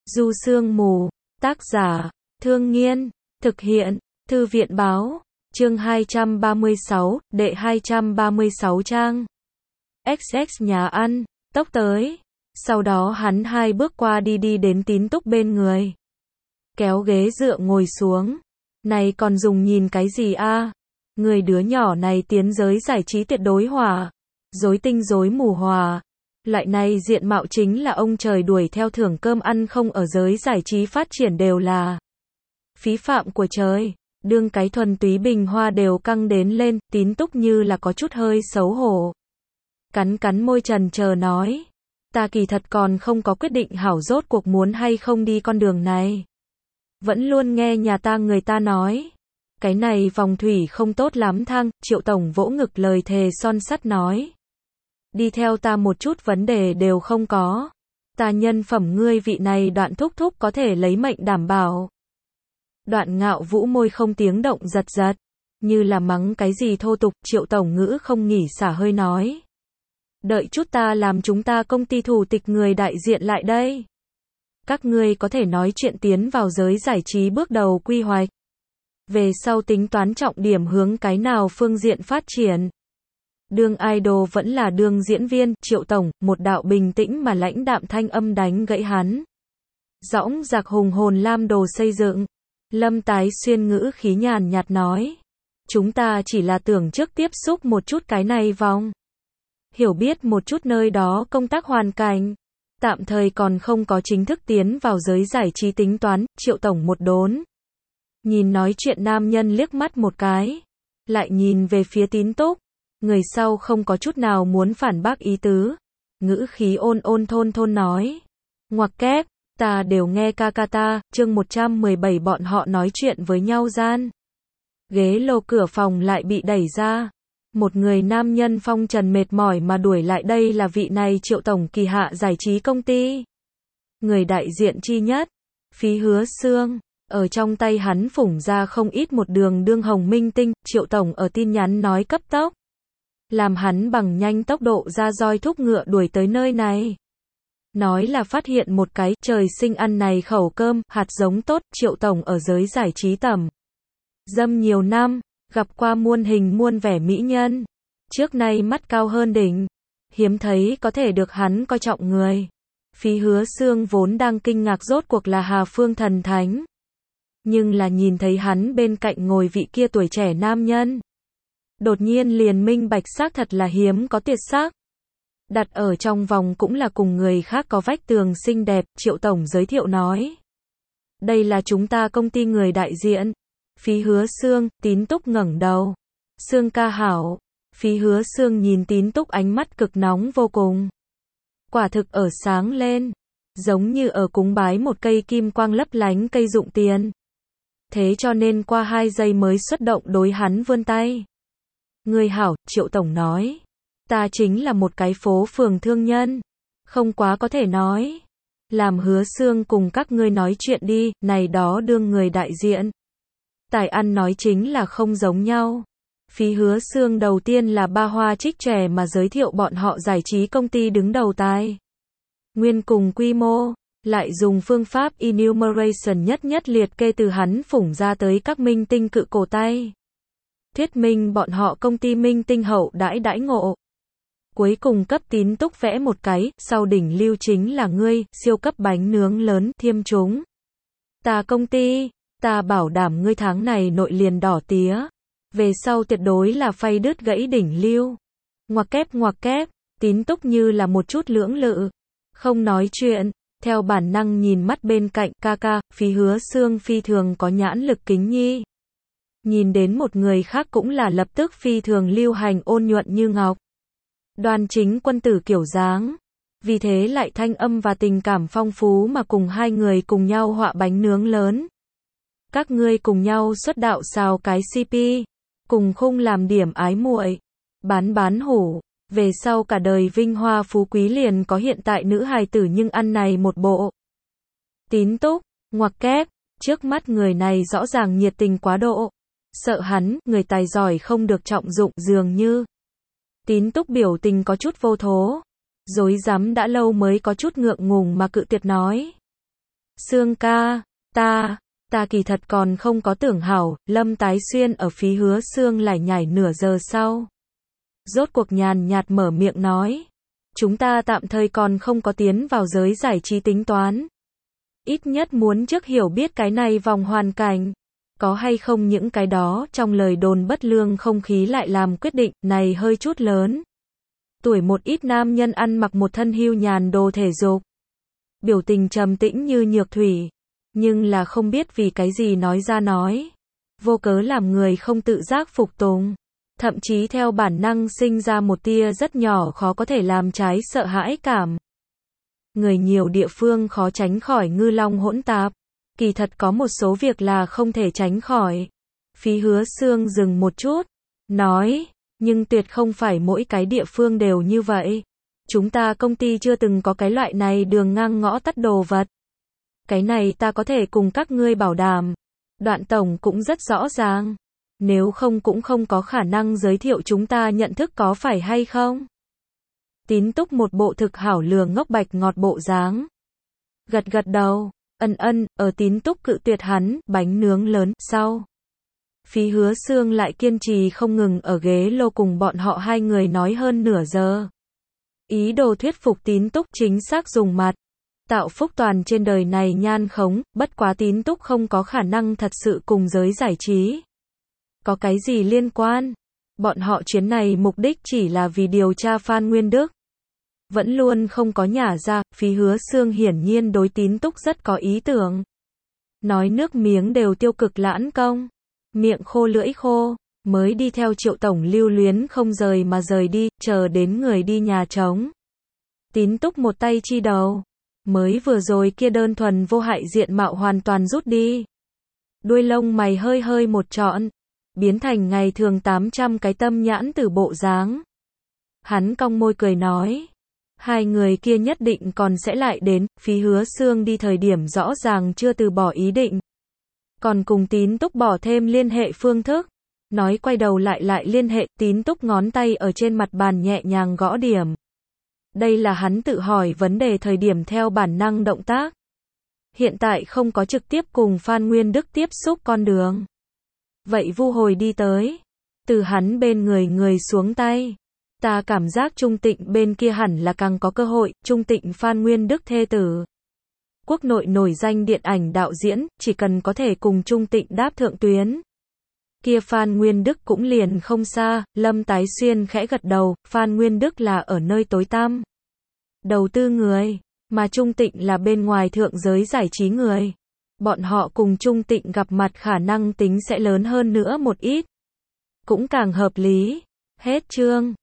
Du sương mù, tác giả, Thương Nghiên, thực hiện, Thư viện báo, chương 236, đệ 236 trang. XX nhà ăn, tốc tới. Sau đó hắn hai bước qua đi đến Tín Túc bên người. Kéo ghế dựa ngồi xuống. Này còn dùng nhìn cái gì a? Người đứa nhỏ này tiến giới giải trí tuyệt đối hỏa. Rối tinh rối mù hòa. Loại này diện mạo chính là ông trời đuổi theo thưởng cơm ăn không ở giới giải trí phát triển đều là phí phạm của trời. Đương cái thuần túy bình hoa đều căng đến lên, Tín Túc như là có chút hơi xấu hổ. Cắn môi trần chờ nói. Ta kỳ thật còn không có quyết định hảo rốt cuộc muốn hay không đi con đường này. Vẫn luôn nghe nhà ta người ta nói. Cái này vòng thủy không tốt lắm thang, Triệu Tổng vỗ ngực lời thề son sắt nói. Đi theo ta một chút vấn đề đều không có. Ta nhân phẩm ngươi vị này Đoạn thúc thúc có thể lấy mệnh đảm bảo. Đoạn Ngạo Vũ môi không tiếng động giật giật. Như là mắng cái gì thô tục, Triệu Tổng ngữ không nghỉ xả hơi nói. Đợi chút ta làm chúng ta công ty thủ tịch người đại diện lại đây. Các ngươi có thể nói chuyện tiến vào giới giải trí bước đầu quy hoạch. Về sau tính toán trọng điểm hướng cái nào phương diện phát triển. Đương idol vẫn là đương diễn viên, Triệu Tổng, một đạo bình tĩnh mà lãnh đạm thanh âm đánh gãy hắn. Dõng dạc hùng hồn lam đồ xây dựng. Lâm Tái Xuyên ngữ khí nhàn nhạt nói. Chúng ta chỉ là tưởng trước tiếp xúc một chút cái này vòng. Hiểu biết một chút nơi đó công tác hoàn cảnh. Tạm thời còn không có chính thức tiến vào giới giải trí tính toán, Triệu Tổng một đốn. Nhìn nói chuyện nam nhân liếc mắt một cái. Lại nhìn về phía Tín Túc. Người sau không có chút nào muốn phản bác ý tứ. Ngữ khí ôn thôn nói. Ngoặc kép, ta đều nghe ca ta, chương 117 bọn họ nói chuyện với nhau gian. Ghế lô cửa phòng lại bị đẩy ra. Một người nam nhân phong trần mệt mỏi mà đuổi lại đây là vị này Triệu Tổng kỳ hạ giải trí công ty. Người đại diện chi nhất, Phí Hứa Xương, ở trong tay hắn phủng ra không ít một đường đương hồng minh tinh, Triệu Tổng ở tin nhắn nói cấp tốc. Làm hắn bằng nhanh tốc độ ra roi thúc ngựa đuổi tới nơi này. Nói là phát hiện một cái trời sinh ăn này khẩu cơm, hạt giống tốt, Triệu Tổng ở giới giải trí tầm dâm nhiều năm. Gặp qua muôn hình muôn vẻ mỹ nhân. Trước nay mắt cao hơn đỉnh. Hiếm thấy có thể được hắn coi trọng người. Phí Hứa Xương vốn đang kinh ngạc rốt cuộc là Hà Phương thần thánh. Nhưng là nhìn thấy hắn bên cạnh ngồi vị kia tuổi trẻ nam nhân. Đột nhiên liền minh bạch xác thật là hiếm có tuyệt sắc. Đặt ở trong vòng cũng là cùng người khác có vách tường xinh đẹp, Triệu Tổng giới thiệu nói. Đây là chúng ta công ty người đại diện. Phí Hứa Xương, Tín Túc ngẩng đầu. Xương ca hảo. Phí Hứa Xương nhìn Tín Túc ánh mắt cực nóng vô cùng. Quả thực ở sáng lên. Giống như ở cúng bái một cây kim quang lấp lánh cây dụng tiền. Thế cho nên qua 2 giây mới xuất động đối hắn vươn tay. Người hảo, Triệu Tổng nói. Ta chính là một cái phố phường thương nhân. Không quá có thể nói. Làm Hứa Xương cùng các ngươi nói chuyện đi, này đó đương người đại diện. Tài ăn nói chính là không giống nhau. Phí Hứa Xương đầu tiên là ba hoa trích trẻ mà giới thiệu bọn họ giải trí công ty đứng đầu tài nguyên cùng quy mô, lại dùng phương pháp enumeration nhất liệt kê từ hắn phủng ra tới các minh tinh cự cổ tay. Thuyết minh bọn họ công ty minh tinh hậu đãi ngộ. Cuối cùng cấp Tín Túc vẽ một cái, sau đỉnh lưu chính là ngươi, siêu cấp bánh nướng lớn, thiêm chúng. Ta công ty. Ta bảo đảm ngươi tháng này nội liền đỏ tía. Về sau tuyệt đối là phay đứt gãy đỉnh lưu. Ngoặc kép, Tín Túc như là một chút lưỡng lự. Không nói chuyện, theo bản năng nhìn mắt bên cạnh ca, Phí Hứa Xương phi thường có nhãn lực kính nhi. Nhìn đến một người khác cũng là lập tức phi thường lưu hành ôn nhuận như ngọc. Đoan chính quân tử kiểu dáng. Vì thế lại thanh âm và tình cảm phong phú mà cùng hai người cùng nhau họa bánh nướng lớn. Các ngươi cùng nhau xuất đạo xào cái CP, cùng khung làm điểm ái muội, bán hủ, về sau cả đời vinh hoa phú quý liền có hiện tại nữ hài tử nhưng ăn này một bộ. Tín Túc, ngoặc kép, trước mắt người này rõ ràng nhiệt tình quá độ, sợ hắn, người tài giỏi không được trọng dụng dường như. Tín Túc biểu tình có chút vô thố, rối rắm đã lâu mới có chút ngượng ngùng mà cự tuyệt nói. Sương ca, ta kỳ thật còn không có tưởng hảo, Lâm Tái Xuyên ở phí Hứa Sương lải nhải nửa giờ sau. Rốt cuộc nhàn nhạt mở miệng nói. Chúng ta tạm thời còn không có tiến vào giới giải trí tính toán. Ít nhất muốn trước hiểu biết cái này vòng hoàn cảnh. Có hay không những cái đó trong lời đồn bất lương không khí lại làm quyết định này hơi chút lớn. Tuổi một ít nam nhân ăn mặc một thân hưu nhàn đồ thể dục. Biểu tình trầm tĩnh như nhược thủy. Nhưng là không biết vì cái gì nói ra nói. Vô cớ làm người không tự giác phục tùng. Thậm chí theo bản năng sinh ra một tia rất nhỏ khó có thể làm trái sợ hãi cảm. Người nhiều địa phương khó tránh khỏi ngư long hỗn tạp. Kỳ thật có một số việc là không thể tránh khỏi. Phí Hứa Sương dừng một chút. Nói, nhưng tuyệt không phải mỗi cái địa phương đều như vậy. Chúng ta công ty chưa từng có cái loại này đường ngang ngõ tắt đồ vật. Cái này ta có thể cùng các ngươi bảo đảm. Đoạn tổng cũng rất rõ ràng. Nếu không cũng không có khả năng giới thiệu chúng ta nhận thức có phải hay không. Tín Túc một bộ thực hảo lừa ngốc bạch ngọt bộ dáng. Gật gật đầu, ở Tín Túc cự tuyệt hắn, bánh nướng lớn, sau. Phí Hứa Sương lại kiên trì không ngừng ở ghế lô cùng bọn họ hai người nói hơn nửa giờ. Ý đồ thuyết phục Tín Túc chính xác dùng mặt. Tạo phúc toàn trên đời này nhan khống, bất quá Tín Túc không có khả năng thật sự cùng giới giải trí. Có cái gì liên quan? Bọn họ chuyến này mục đích chỉ là vì điều tra Phan Nguyên Đức. Vẫn luôn không có nhả ra, Phí Hứa Sương hiển nhiên đối Tín Túc rất có ý tưởng. Nói nước miếng đều tiêu cực lãn công. Miệng khô lưỡi khô, mới đi theo Triệu tổng lưu luyến không rời mà rời đi, chờ đến người đi nhà trống. Tín Túc một tay chi đầu. Mới vừa rồi kia đơn thuần vô hại diện mạo hoàn toàn rút đi. Đuôi lông mày hơi hơi một trọn. Biến thành ngày thường 800 cái tâm nhãn từ bộ dáng. Hắn cong môi cười nói. Hai người kia nhất định còn sẽ lại đến, Phí Hứa Sương đi thời điểm rõ ràng chưa từ bỏ ý định. Còn cùng Tín Túc bỏ thêm liên hệ phương thức. Nói quay đầu lại liên hệ, Tín Túc ngón tay ở trên mặt bàn nhẹ nhàng gõ điểm. Đây là hắn tự hỏi vấn đề thời điểm theo bản năng động tác. Hiện tại không có trực tiếp cùng Phan Nguyên Đức tiếp xúc con đường. Vậy vu hồi đi tới. Từ hắn bên người xuống tay. Ta cảm giác Trung Tịnh bên kia hẳn là càng có cơ hội. Trung Tịnh Phan Nguyên Đức thê tử. Quốc nội nổi danh điện ảnh đạo diễn, chỉ cần có thể cùng Trung Tịnh đáp thượng tuyến. Kia Phan Nguyên Đức cũng liền không xa. Lâm Tái Xuyên khẽ gật đầu. Phan Nguyên Đức là ở nơi tối tăm. Đầu tư người. Mà Trung Tịnh là bên ngoài thượng giới giải trí người. Bọn họ cùng Trung Tịnh gặp mặt khả năng tính sẽ lớn hơn nữa một ít. Cũng càng hợp lý. Hết chương.